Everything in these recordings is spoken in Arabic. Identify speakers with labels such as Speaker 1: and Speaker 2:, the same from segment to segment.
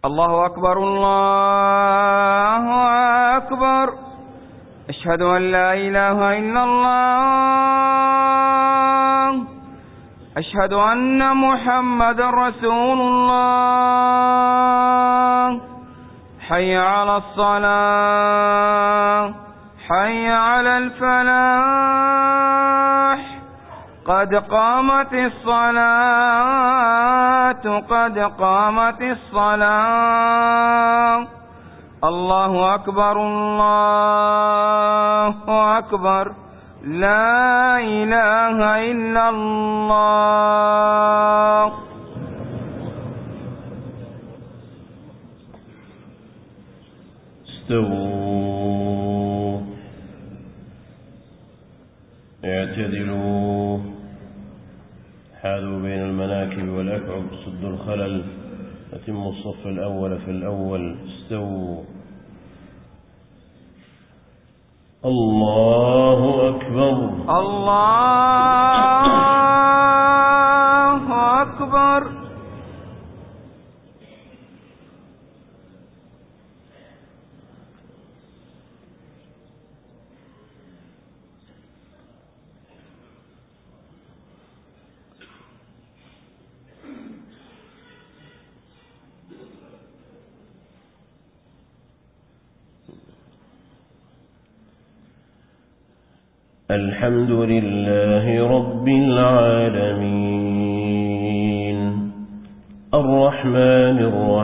Speaker 1: الله أكبر الله أكبر. أشهد أن لا إله إلا الله. أشهد أن محمد رسول الله. حي على الصلاة، حي على الفلاح، قد قامت الصلاة، قد قامت الصلاة. الله أكبر الله أكبر. لا إله إلا الله.
Speaker 2: استووا، اعتدلوا، حاذوا بين المناكب والأكعب، سدوا الخلل، أتموا الصف الأول في الأول. استووا. الله أكبر
Speaker 1: الله أكبر.
Speaker 2: الحمد لله رب العالمين، الرحمن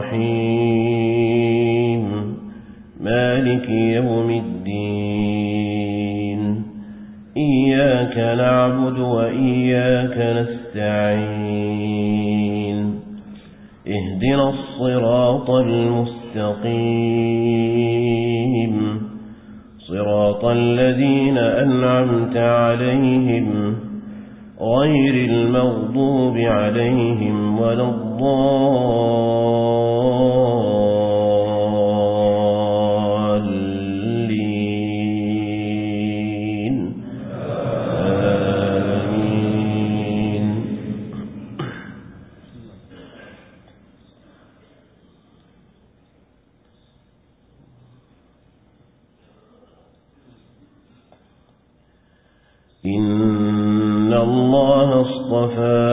Speaker 2: الرحيم، مالك يوم الدين. إياك نعبد وإياك نستعين. اهدنا الصراط المستقيم، صراط الذين أنعمت عليهم غير المغضوب عليهم ولا الضالين. آمين. إن الله اصطفى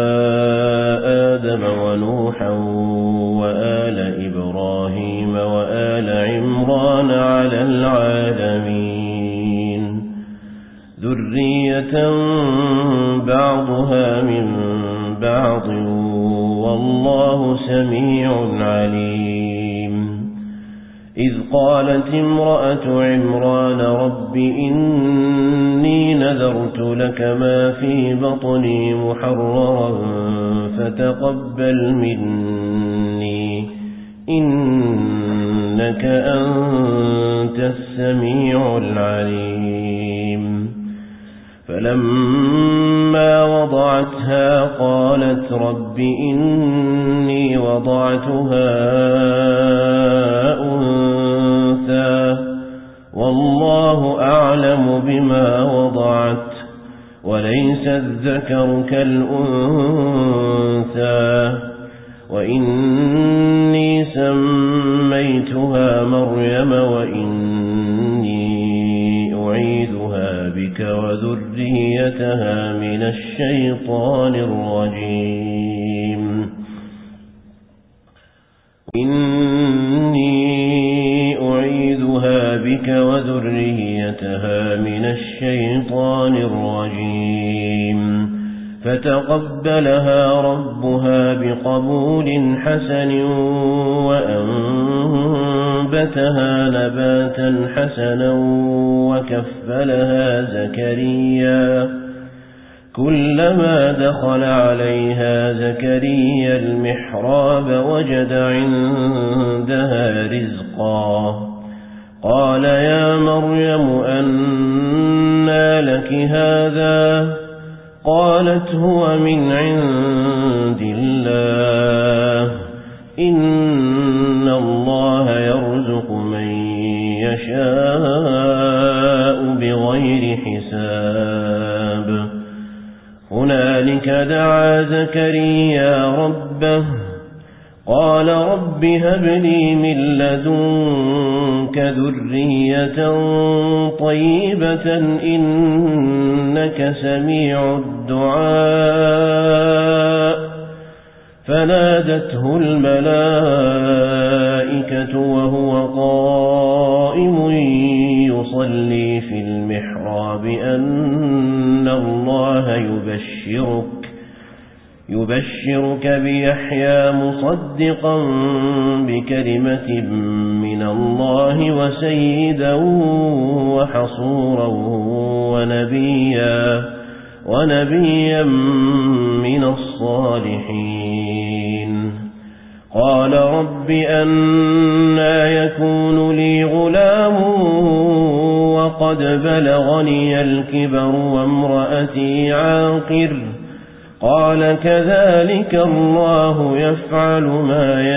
Speaker 2: آدم ونوحا وآل إبراهيم وآل عمران على العالمين، ذرية بعضها من بعض، والله سميع عليم. إذ قالت امرأة عمران رب إني نذرت لك ما في بطني محررا فتقبل مني إنك أنت السميع العليم. فلما وضعتها قالت رب إني وضعتها أنثى والله أعلم بما وضعت وليس الذكر كالأنثى وإني سميتها مريم وإني أعيذها بك وذريتها من الشيطان الرجيم. بك وذريتها من الشيطان الرجيم. فتقبلها ربها بقبول حسن وأنبتها نباتا حسنا وكفلها زكريا. كلما دخل عليها زكريا المحراب وجد عندها رزقا. قال يا مريم أنى لك هذا؟ قالت هو من عند الله إن الله يرزق من يشاء بغير حساب. هنالك دعا زكريا ربه قال رب هب لي من لدنك ذرية طيبة إنك سميع الدعاء فنادته الملائكة وهو قائم يصلي في المحراب أن الله يبشرك بيحيى مصدقا بكلمة من الله وسيدا وحصورا ونبيا من الصالحين قال رب أنى يكون لي غلام وقد بلغني الكبر وامرأتي عاقر قال كذلك الله يفعل ما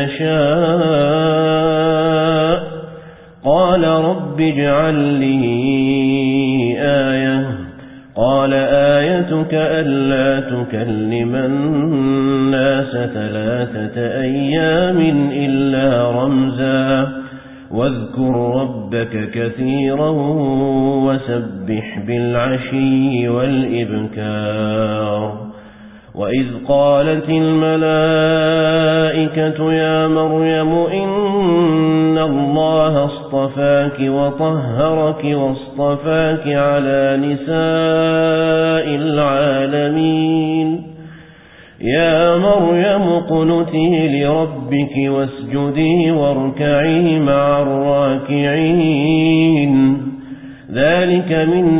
Speaker 2: يشاء قال رب اجعل لي آية قال آيتك ألا تكلم الناس 3 أيام إلا رمزا واذكر ربك كثيرا وسبح بالعشي والإبكار وإذ قالت الملائكة يا مريم إن الله اصطفاك وطهرك واصطفاك على نساء العالمين يا مريم اقنتي لربك واسجدي واركعي مع الراكعين ذلك من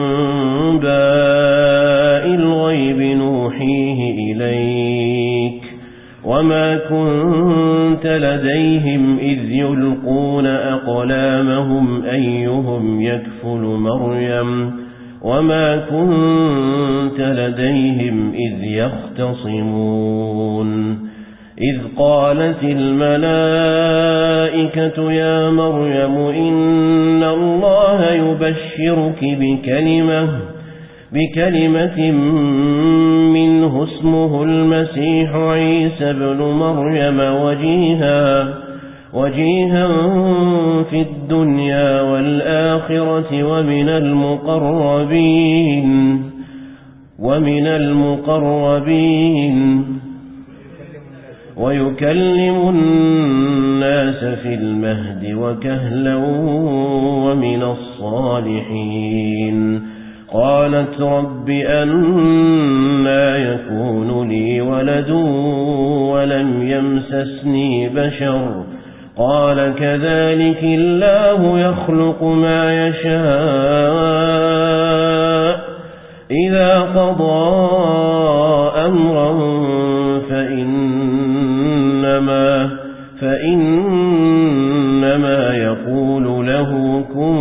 Speaker 2: أنباء الغيب نوحيه إليك وما كنت لديهم إذ يلقون أقلامهم أيهم يكفل مريم وما كنت لديهم إذ يختصمون إذ قالت الملائكة يا مريم إن الله يبشرك بكلمة منه اسمه المسيح عيسى بن مريم وجيها في الدنيا والآخرة ومن المقربين ويكلم الناس في المهد وكهلا ومن الصالحين قالت رب أنى يكون لي ولد ولم يمسسني بشر قال كذلك الله يخلق ما يشاء إذا قضى أمرا فإنما يقول له كن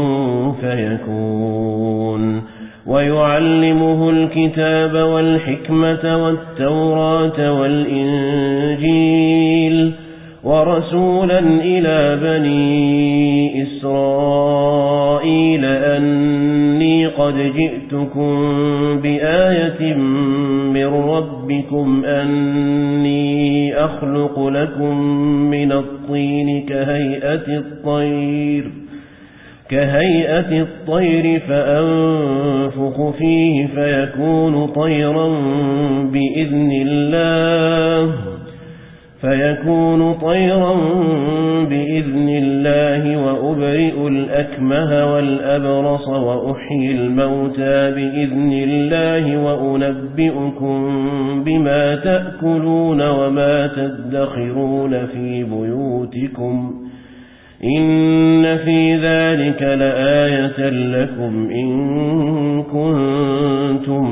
Speaker 2: فيكون ويعلمه الكتاب والحكمة والتوراة والإنجيل ورسولا إلى بني إسرائيل أني قد جئتكم بآية من ربكم أني أخلق لكم من الطين كهيئة الطير فأنفخ فيه فيكون طيرا بإذن الله وأبرئ الأكمه والأبرص وأحيي الموتى بإذن الله وأنبئكم بما تأكلون وما تدخرون في بيوتكم إن في ذلك لآية لكم إن كنتم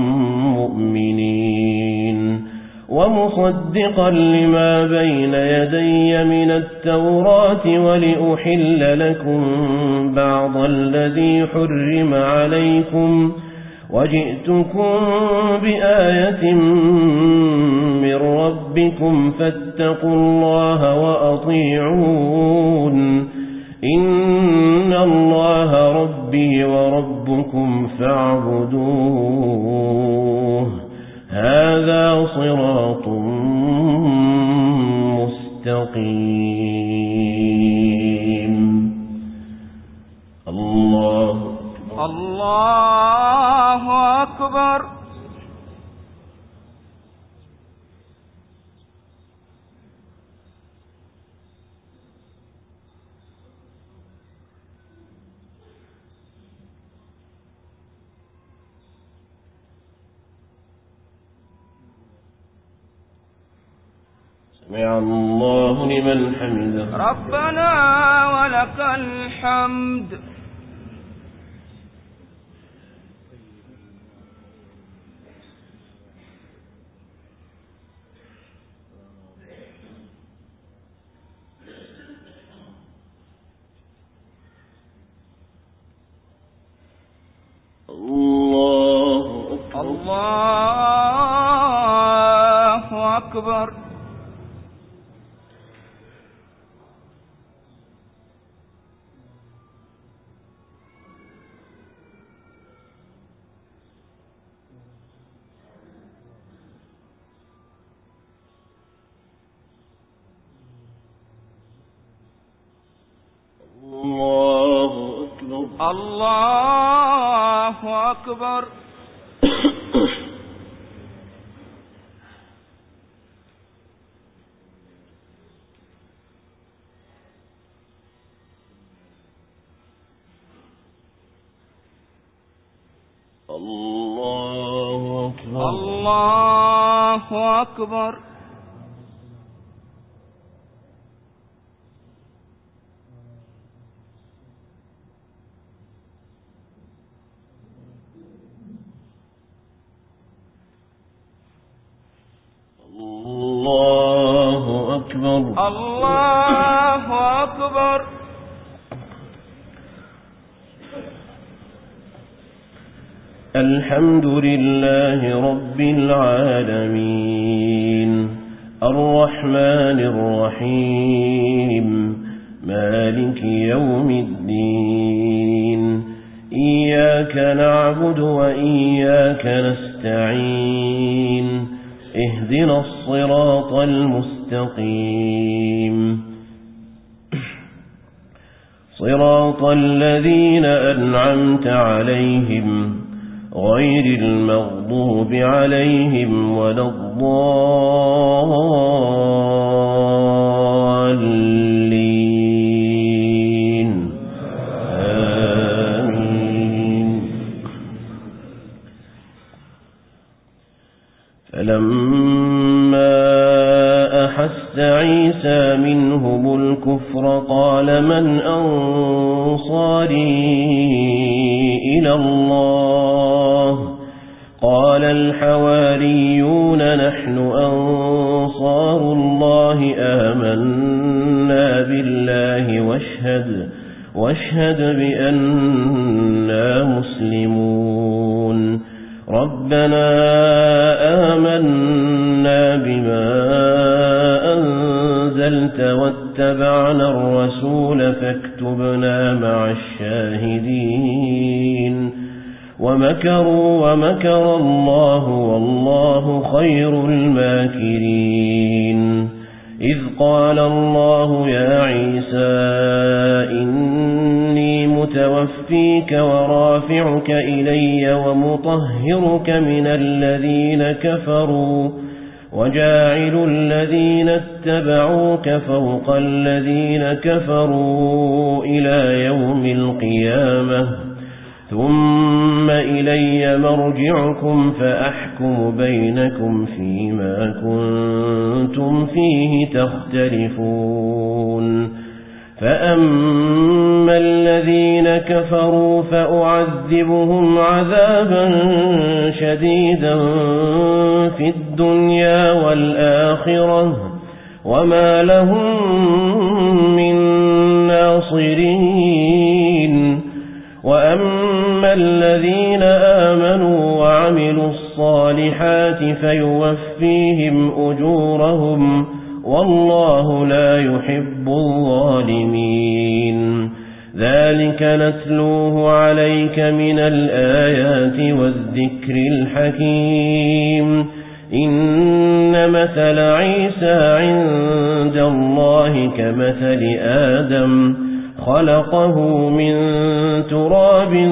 Speaker 2: مؤمنين ومصدقا لما بين يدي من التوراة ولأحل لكم بعض الذي حرم عليكم وجئتكم بآية من ربكم فاتقوا الله وأطيعون إن الله ربي وربكم فاعبدوه هذا صراط المستقيم. الله
Speaker 1: أكبر.
Speaker 2: سمع الله لمن حمده.
Speaker 1: ربنا ولك الحمد. الله أكبر. الله أكبر.
Speaker 2: الله أكبر.
Speaker 1: الله أكبر.
Speaker 2: الله أكبر.
Speaker 1: الله أكبر.
Speaker 2: الحمد لله رب العالمين الرحمن الرحيم مالك يوم الدين إياك نعبد وإياك نستعين اهدنا الصراط المستقيم صراط الذين أنعمت عليهم غير المغضوب عليهم ولا الضالين آمين. فلما أحس عيسى منهم الكفر قال من أنصاري إلى الله قال الحواريون نحن أنصار الله آمنا بالله واشهد بأننا مسلمون. ربنا آمنا بما أنزلت واتبعنا الرسول فاكتبنا مع الشاهدين. ومكروا ومكر الله والله خير الماكرين. إذ قال الله يا عيسى إني متوفيك ورافعك إلي ومطهرك من الذين كفروا وجاعل الذين اتبعوك فوق الذين كفروا إلى يوم القيامة ثم إلي مرجعكم فأحكم بينكم فيما كنتم فيه تختلفون. فأما الذين كفروا فأعذبهم عذابا شديدا في الدنيا والآخرة وما لهم من ناصرين. وأما الذين آمنوا وعملوا الصالحات فيوفيهم أجورهم والله لا يحب الظالمين. ذلك نتلوه عليك من الآيات والذكر الحكيم. إن إن مثل عيسى عند الله كمثل آدم خلقه من تراب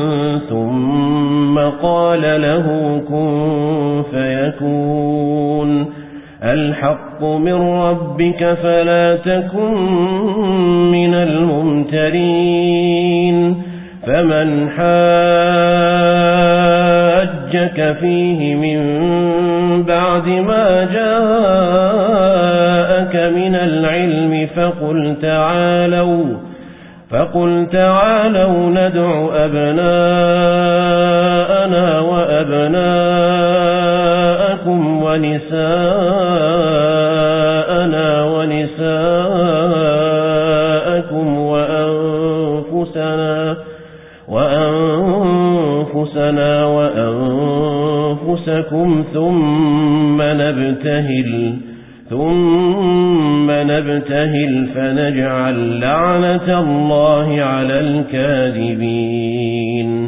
Speaker 2: ثم قال له كن فيكون الحق من ربك فلا تكن من الممترين فمن حاجك فيه من بعد ما جاءك من العلم فقل تعالوا ندع أبناءنا وأبناءكم ونساءنا ونساءكم وأنفسنا وأنفسكم ثم نبتهل فنجعل لعنة الله على الكاذبين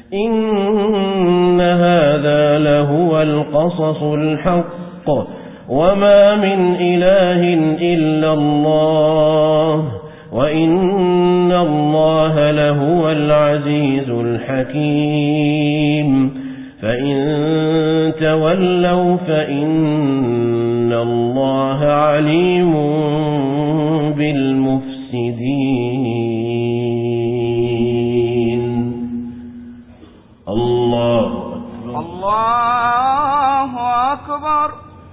Speaker 2: إن هذا لهو القصص الحق وما من إله إلا الله وإن الله لهو العزيز الحكيم فإن تولوا فإن الله عليم بالمفسدين الله أكبر
Speaker 1: الله أكبر.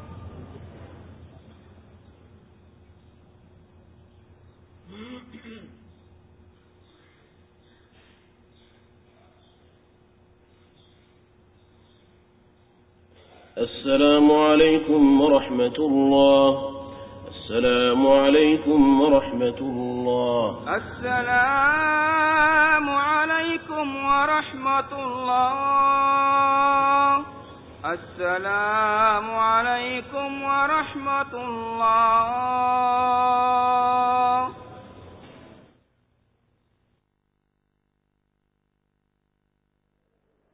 Speaker 2: السلام عليكم ورحمة الله. السلام عليكم ورحمة الله.
Speaker 1: السلام عليكم ورحمة الله. السلام عليكم ورحمة الله.